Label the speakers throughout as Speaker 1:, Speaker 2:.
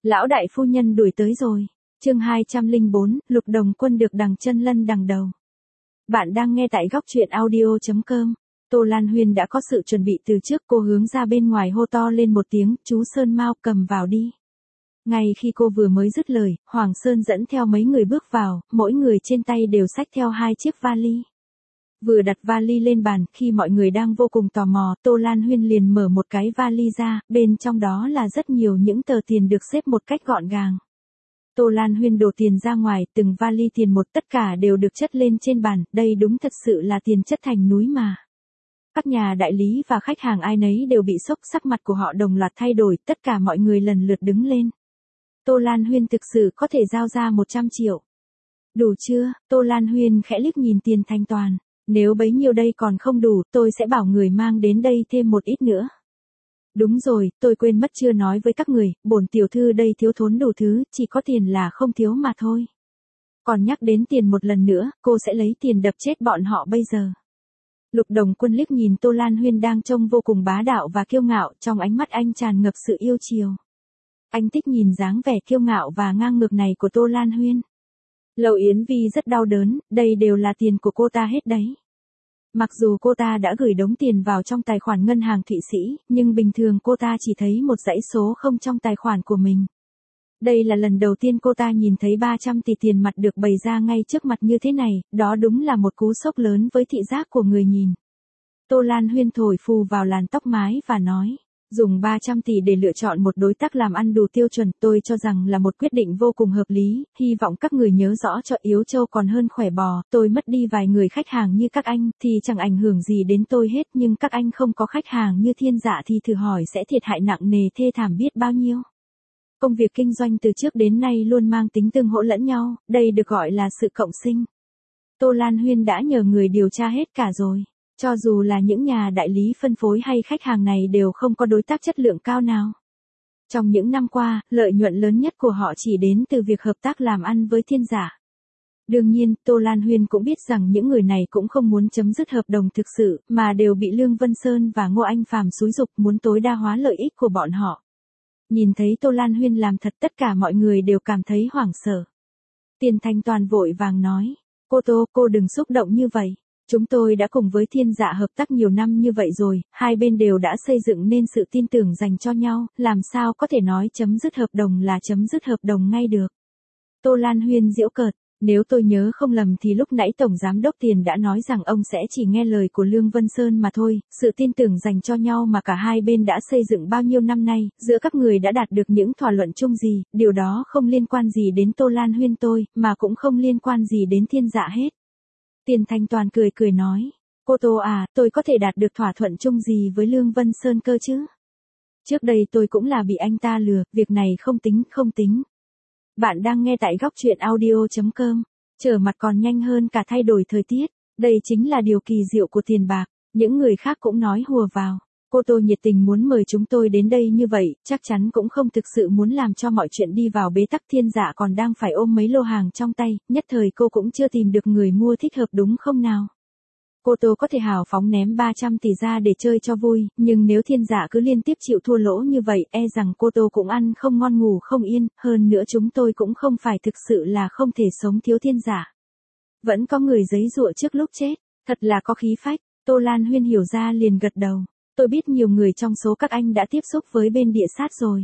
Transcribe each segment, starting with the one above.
Speaker 1: Lão đại phu nhân đuổi tới rồi. Chương 204, Lục Đồng Quân được đằng chân lân đằng đầu. Bạn đang nghe tại góc truyện audio.com. Tô Lan Huyên đã có sự chuẩn bị từ trước, cô hướng ra bên ngoài hô to lên một tiếng, chú Sơn Mao cầm vào đi. Ngay khi cô vừa mới dứt lời, Hoàng Sơn dẫn theo mấy người bước vào, mỗi người trên tay đều xách theo 2 chiếc vali. Vừa đặt vali lên bàn, khi mọi người đang vô cùng tò mò, Tô Lan Huyên liền mở một cái vali ra, bên trong đó là rất nhiều những tờ tiền được xếp một cách gọn gàng. Tô Lan Huyên đổ tiền ra ngoài, từng vali tiền một tất cả đều được chất lên trên bàn, đây đúng thật sự là tiền chất thành núi mà. Các nhà đại lý và khách hàng ai nấy đều bị sốc, sắc mặt của họ đồng loạt thay đổi, tất cả mọi người lần lượt đứng lên. Tô Lan Huyên thực sự có thể giao ra 100 triệu. Đủ chưa? Tô Lan Huyên khẽ liếc nhìn tiền thanh toán. Nếu bấy nhiêu đây còn không đủ, tôi sẽ bảo người mang đến đây thêm một ít nữa. Đúng rồi, tôi quên mất chưa nói với các người, bổn tiểu thư đây thiếu thốn đủ thứ, chỉ có tiền là không thiếu mà thôi. Còn nhắc đến tiền một lần nữa, cô sẽ lấy tiền đập chết bọn họ bây giờ. Lục Đồng Quân liếc nhìn Tô Lan Huyên đang trông vô cùng bá đạo và kiêu ngạo, trong ánh mắt anh tràn ngập sự yêu chiều. Anh thích nhìn dáng vẻ kiêu ngạo và ngang ngược này của Tô Lan Huyên. Lầu Yến Vi rất đau đớn, đây đều là tiền của cô ta hết đấy. Mặc dù cô ta đã gửi đống tiền vào trong tài khoản ngân hàng Thụy Sĩ, nhưng bình thường cô ta chỉ thấy một dãy số không trong tài khoản của mình. Đây là lần đầu tiên cô ta nhìn thấy 300 tỷ tiền mặt được bày ra ngay trước mặt như thế này, đó đúng là một cú sốc lớn với thị giác của người nhìn. Tô Lan Huyên thổi phù vào làn tóc mái và nói. Dùng 300 tỷ để lựa chọn một đối tác làm ăn đủ tiêu chuẩn, tôi cho rằng là một quyết định vô cùng hợp lý, hy vọng các người nhớ rõ cho yếu trâu còn hơn khỏe bò, tôi mất đi vài người khách hàng như các anh, thì chẳng ảnh hưởng gì đến tôi hết, nhưng các anh không có khách hàng như Thiên Dạ thì thử hỏi sẽ thiệt hại nặng nề thê thảm biết bao nhiêu. Công việc kinh doanh từ trước đến nay luôn mang tính tương hỗ lẫn nhau, đây được gọi là sự cộng sinh. Tô Lan Huyên đã nhờ người điều tra hết cả rồi. Cho dù là những nhà đại lý phân phối hay khách hàng này đều không có đối tác chất lượng cao nào. Trong những năm qua, lợi nhuận lớn nhất của họ chỉ đến từ việc hợp tác làm ăn với Thiên Dạ. Đương nhiên, Tô Lan Huyên cũng biết rằng những người này cũng không muốn chấm dứt hợp đồng thực sự, mà đều bị Lương Vân Sơn và Ngô Anh Phàm xúi giục muốn tối đa hóa lợi ích của bọn họ. Nhìn thấy Tô Lan Huyên làm thật, tất cả mọi người đều cảm thấy hoảng sợ. Tiền Thanh Toàn vội vàng nói, cô đừng xúc động như vậy. Chúng tôi đã cùng với Thiên Dạ hợp tác nhiều năm như vậy rồi, hai bên đều đã xây dựng nên sự tin tưởng dành cho nhau, làm sao có thể nói chấm dứt hợp đồng là chấm dứt hợp đồng ngay được. Tô Lan Huyên giễu cợt, nếu tôi nhớ không lầm thì lúc nãy Tổng Giám Đốc Tiền đã nói rằng ông sẽ chỉ nghe lời của Lương Vân Sơn mà thôi, sự tin tưởng dành cho nhau mà cả hai bên đã xây dựng bao nhiêu năm nay, giữa các người đã đạt được những thỏa luận chung gì, điều đó không liên quan gì đến Tô Lan Huyên tôi, mà cũng không liên quan gì đến Thiên Dạ hết. Tiền Thanh Toàn cười nói, cô Tô à, tôi có thể đạt được thỏa thuận chung gì với Lương Vân Sơn cơ chứ? Trước đây tôi cũng là bị anh ta lừa, việc này không tính. Bạn đang nghe tại góc truyện audio.com, trở mặt còn nhanh hơn cả thay đổi thời tiết, đây chính là điều kỳ diệu của tiền bạc, những người khác cũng nói hùa vào. Cô Tô nhiệt tình muốn mời chúng tôi đến đây như vậy, chắc chắn cũng không thực sự muốn làm cho mọi chuyện đi vào bế tắc. Thiên Dạ còn đang phải ôm mấy lô hàng trong tay, nhất thời cô cũng chưa tìm được người mua thích hợp đúng không nào? Cô Tô có thể hào phóng ném 300 tỷ ra để chơi cho vui, nhưng nếu Thiên Dạ cứ liên tiếp chịu thua lỗ như vậy, e rằng cô Tô cũng ăn không ngon ngủ không yên, hơn nữa chúng tôi cũng không phải thực sự là không thể sống thiếu Thiên Dạ. Vẫn có người giấy giụa trước lúc chết, thật là có khí phách. Tô Lan Huyên hiểu ra liền gật đầu. Tôi biết nhiều người trong số các anh đã tiếp xúc với bên địa sát rồi.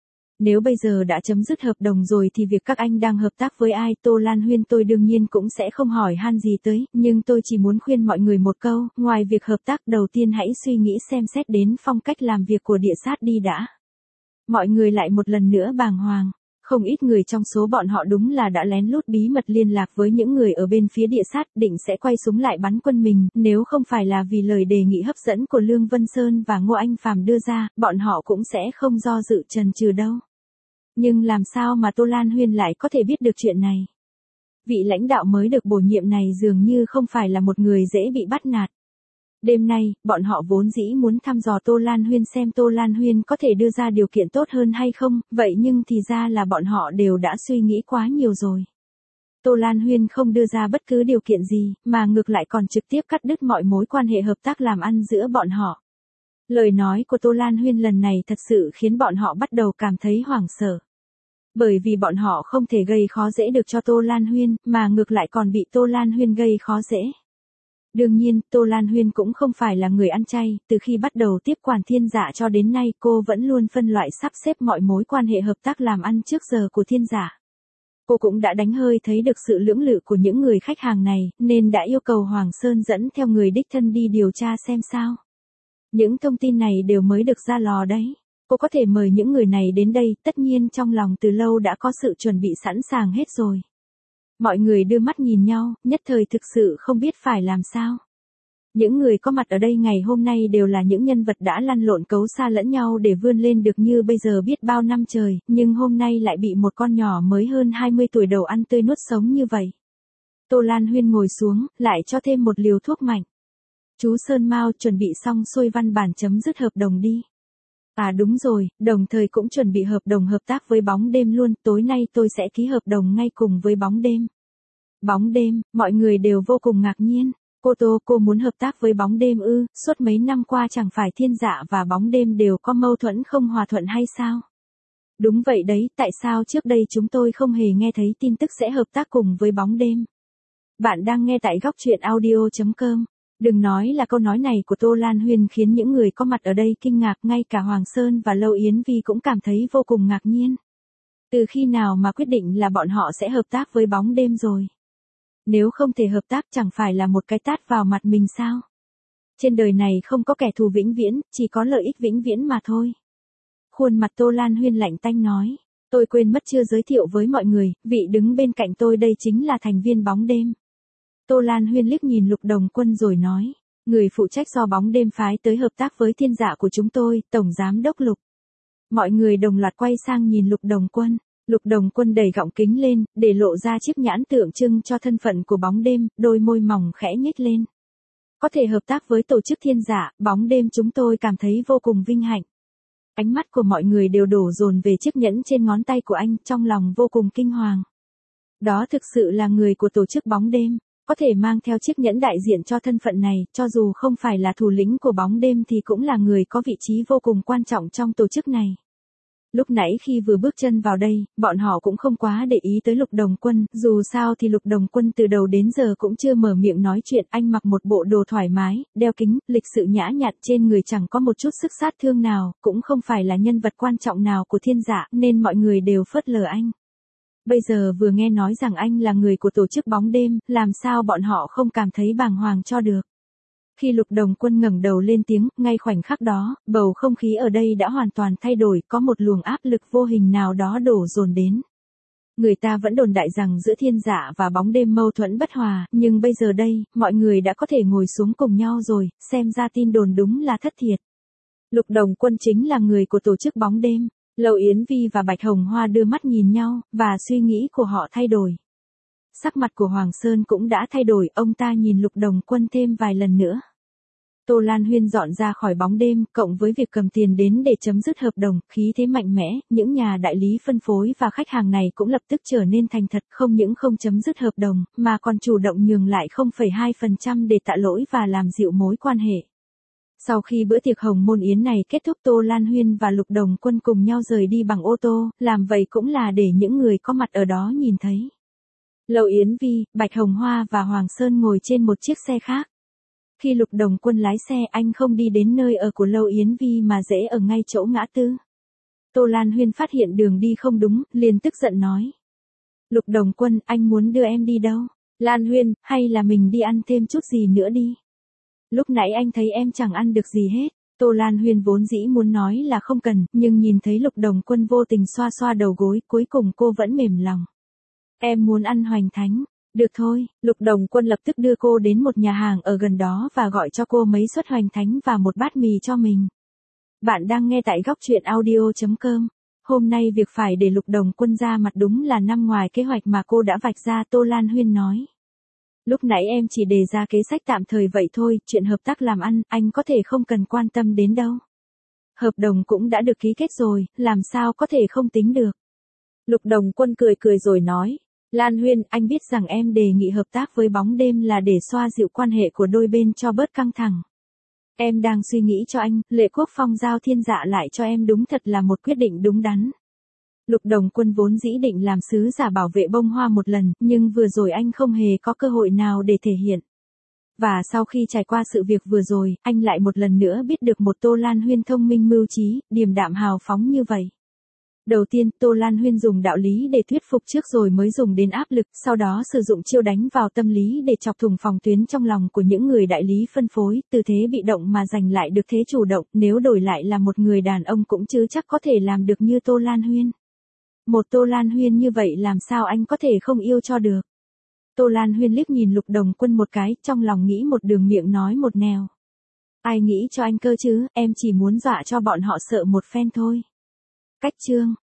Speaker 1: Nếu bây giờ đã chấm dứt hợp đồng rồi thì việc các anh đang hợp tác với ai, Tô Lan Huyên tôi đương nhiên cũng sẽ không hỏi han gì tới, nhưng tôi chỉ muốn khuyên mọi người một câu, ngoài việc hợp tác đầu tiên hãy suy nghĩ xem xét đến phong cách làm việc của địa sát đi đã. Mọi người lại một lần nữa bàng hoàng. Không ít người trong số bọn họ đúng là đã lén lút bí mật liên lạc với những người ở bên phía địa sát, định sẽ quay súng lại bắn quân mình, nếu không phải là vì lời đề nghị hấp dẫn của Lương Vân Sơn và Ngô Anh Phàm đưa ra, bọn họ cũng sẽ không do dự chần chừ đâu. Nhưng làm sao mà Tô Lan Huyên lại có thể biết được chuyện này? Vị lãnh đạo mới được bổ nhiệm này dường như không phải là một người dễ bị bắt nạt. Đêm nay, bọn họ vốn dĩ muốn thăm dò Tô Lan Huyên xem Tô Lan Huyên có thể đưa ra điều kiện tốt hơn hay không, vậy nhưng thì ra là bọn họ đều đã suy nghĩ quá nhiều rồi. Tô Lan Huyên không đưa ra bất cứ điều kiện gì, mà ngược lại còn trực tiếp cắt đứt mọi mối quan hệ hợp tác làm ăn giữa bọn họ. Lời nói của Tô Lan Huyên lần này thật sự khiến bọn họ bắt đầu cảm thấy hoảng sợ. Bởi vì bọn họ không thể gây khó dễ được cho Tô Lan Huyên, mà ngược lại còn bị Tô Lan Huyên gây khó dễ. Đương nhiên, Tô Lan Huyên cũng không phải là người ăn chay, từ khi bắt đầu tiếp quản Thiên Dạ cho đến nay cô vẫn luôn phân loại sắp xếp mọi mối quan hệ hợp tác làm ăn trước giờ của Thiên Dạ. Cô cũng đã đánh hơi thấy được sự lưỡng lự của những người khách hàng này, nên đã yêu cầu Hoàng Sơn dẫn theo người đích thân đi điều tra xem sao. Những thông tin này đều mới được ra lò đấy. Cô có thể mời những người này đến đây, tất nhiên trong lòng từ lâu đã có sự chuẩn bị sẵn sàng hết rồi. Mọi người đưa mắt nhìn nhau, nhất thời thực sự không biết phải làm sao. Những người có mặt ở đây ngày hôm nay đều là những nhân vật đã lăn lộn cấu xa lẫn nhau để vươn lên được như bây giờ biết bao năm trời, nhưng hôm nay lại bị một con nhỏ mới hơn 20 tuổi đầu ăn tươi nuốt sống như vậy. Tô Lan Huyên ngồi xuống, lại cho thêm một liều thuốc mạnh. Chú Sơn Mao chuẩn bị xong xuôi văn bản chấm dứt hợp đồng đi. À đúng rồi, đồng thời cũng chuẩn bị hợp đồng hợp tác với Bóng Đêm luôn, tối nay tôi sẽ ký hợp đồng ngay cùng với Bóng Đêm. Bóng Đêm, mọi người đều vô cùng ngạc nhiên. Cô muốn hợp tác với Bóng Đêm ư? Suốt mấy năm qua chẳng phải Thiên Dạ và Bóng Đêm đều có mâu thuẫn không hòa thuận hay sao? Đúng vậy đấy, tại sao trước đây chúng tôi không hề nghe thấy tin tức sẽ hợp tác cùng với Bóng Đêm? Bạn đang nghe tại góc truyện audio.com. Đừng nói là câu nói này của Tô Lan Huyên khiến những người có mặt ở đây kinh ngạc, ngay cả Hoàng Sơn và Lâu Yến Vi cũng cảm thấy vô cùng ngạc nhiên. Từ khi nào mà quyết định là bọn họ sẽ hợp tác với Bóng Đêm rồi? Nếu không thể hợp tác chẳng phải là một cái tát vào mặt mình sao? Trên đời này không có kẻ thù vĩnh viễn, chỉ có lợi ích vĩnh viễn mà thôi. Khuôn mặt Tô Lan Huyên lạnh tanh nói, tôi quên mất chưa giới thiệu với mọi người, vị đứng bên cạnh tôi đây chính là thành viên Bóng Đêm. Tô Lan Huyên liếc nhìn Lục Đồng Quân rồi nói, người phụ trách do Bóng Đêm phái tới hợp tác với Thiên Dạ của chúng tôi, Tổng Giám Đốc Lục. Mọi người đồng loạt quay sang nhìn Lục Đồng Quân. Lục Đồng Quân đẩy gọng kính lên, để lộ ra chiếc nhãn tượng trưng cho thân phận của Bóng Đêm, đôi môi mỏng khẽ nhếch lên. Có thể hợp tác với tổ chức Thiên Dạ, Bóng Đêm chúng tôi cảm thấy vô cùng vinh hạnh. Ánh mắt của mọi người đều đổ dồn về chiếc nhẫn trên ngón tay của anh, trong lòng vô cùng kinh hoàng. Đó thực sự là người của tổ chức Bóng Đêm, có thể mang theo chiếc nhẫn đại diện cho thân phận này, cho dù không phải là thủ lĩnh của Bóng Đêm thì cũng là người có vị trí vô cùng quan trọng trong tổ chức này. Lúc nãy khi vừa bước chân vào đây, bọn họ cũng không quá để ý tới Lục Đồng Quân, dù sao thì Lục Đồng Quân từ đầu đến giờ cũng chưa mở miệng nói chuyện, anh mặc một bộ đồ thoải mái, đeo kính, lịch sự nhã nhặn, trên người chẳng có một chút sức sát thương nào, cũng không phải là nhân vật quan trọng nào của Thiên Dạ, nên mọi người đều phớt lờ anh. Bây giờ vừa nghe nói rằng anh là người của tổ chức Bóng Đêm, làm sao bọn họ không cảm thấy bàng hoàng cho được. Khi Lục Đồng Quân ngẩng đầu lên tiếng, ngay khoảnh khắc đó, bầu không khí ở đây đã hoàn toàn thay đổi, có một luồng áp lực vô hình nào đó đổ dồn đến. Người ta vẫn đồn đại rằng giữa Thiên Dạ và Bóng Đêm mâu thuẫn bất hòa, nhưng bây giờ đây, mọi người đã có thể ngồi xuống cùng nhau rồi, xem ra tin đồn đúng là thất thiệt. Lục Đồng Quân chính là người của tổ chức Bóng Đêm. Lâu Yến Vi và Bạch Hồng Hoa đưa mắt nhìn nhau, và suy nghĩ của họ thay đổi. Sắc mặt của Hoàng Sơn cũng đã thay đổi, ông ta nhìn Lục Đồng Quân thêm vài lần nữa. Tô Lan Huyên dọn ra khỏi Bóng Đêm, cộng với việc cầm tiền đến để chấm dứt hợp đồng, khí thế mạnh mẽ, những nhà đại lý phân phối và khách hàng này cũng lập tức trở nên thành thật, không những không chấm dứt hợp đồng, mà còn chủ động nhường lại 0,2% để tạ lỗi và làm dịu mối quan hệ. Sau khi bữa tiệc hồng môn yến này kết thúc, Tô Lan Huyên và Lục Đồng Quân cùng nhau rời đi bằng ô tô, làm vậy cũng là để những người có mặt ở đó nhìn thấy. Lâu Yến Vi, Bạch Hồng Hoa và Hoàng Sơn ngồi trên một chiếc xe khác. Khi Lục Đồng Quân lái xe, anh không đi đến nơi ở của Lâu Yến Vi mà rẽ ở ngay chỗ ngã tư. Tô Lan Huyên phát hiện đường đi không đúng, liền tức giận nói. Lục Đồng Quân, anh muốn đưa em đi đâu? Lan Huyên, hay là mình đi ăn thêm chút gì nữa đi? Lúc nãy anh thấy em chẳng ăn được gì hết. Tô Lan Huyên vốn dĩ muốn nói là không cần, nhưng nhìn thấy Lục Đồng Quân vô tình xoa xoa đầu gối, cuối cùng cô vẫn mềm lòng. Em muốn ăn hoành thánh. Được thôi, Lục Đồng Quân lập tức đưa cô đến một nhà hàng ở gần đó và gọi cho cô mấy suất hoành thánh và một bát mì cho mình. Bạn đang nghe tại góc truyện audio.com. Hôm nay việc phải để Lục Đồng Quân ra mặt đúng là nằm ngoài kế hoạch mà cô đã vạch ra, Tô Lan Huyên nói. Lúc nãy em chỉ đề ra kế sách tạm thời vậy thôi, chuyện hợp tác làm ăn, anh có thể không cần quan tâm đến đâu. Hợp đồng cũng đã được ký kết rồi, làm sao có thể không tính được. Lục Đồng Quân cười cười rồi nói. Lan Huyên, anh biết rằng em đề nghị hợp tác với Bóng Đêm là để xoa dịu quan hệ của đôi bên cho bớt căng thẳng. Em đang suy nghĩ cho anh, Lệ Quốc Phong giao Thiên Dạ lại cho em đúng thật là một quyết định đúng đắn. Lục Đồng Quân vốn dĩ định làm sứ giả bảo vệ bông hoa một lần, nhưng vừa rồi anh không hề có cơ hội nào để thể hiện. Và sau khi trải qua sự việc vừa rồi, anh lại một lần nữa biết được một Tô Lan Huyên thông minh mưu trí, điềm đạm hào phóng như vậy. Đầu tiên, Tô Lan Huyên dùng đạo lý để thuyết phục trước rồi mới dùng đến áp lực, sau đó sử dụng chiêu đánh vào tâm lý để chọc thủng phòng tuyến trong lòng của những người đại lý phân phối, từ thế bị động mà giành lại được thế chủ động, nếu đổi lại là một người đàn ông cũng chứ chắc có thể làm được như Tô Lan Huyên. Một Tô Lan Huyên như vậy làm sao anh có thể không yêu cho được. Tô Lan Huyên liếc nhìn Lục Đồng Quân một cái, trong lòng nghĩ một đường miệng nói một nẻo. Ai nghĩ cho anh cơ chứ, em chỉ muốn dọa cho bọn họ sợ một phen thôi. Cách chương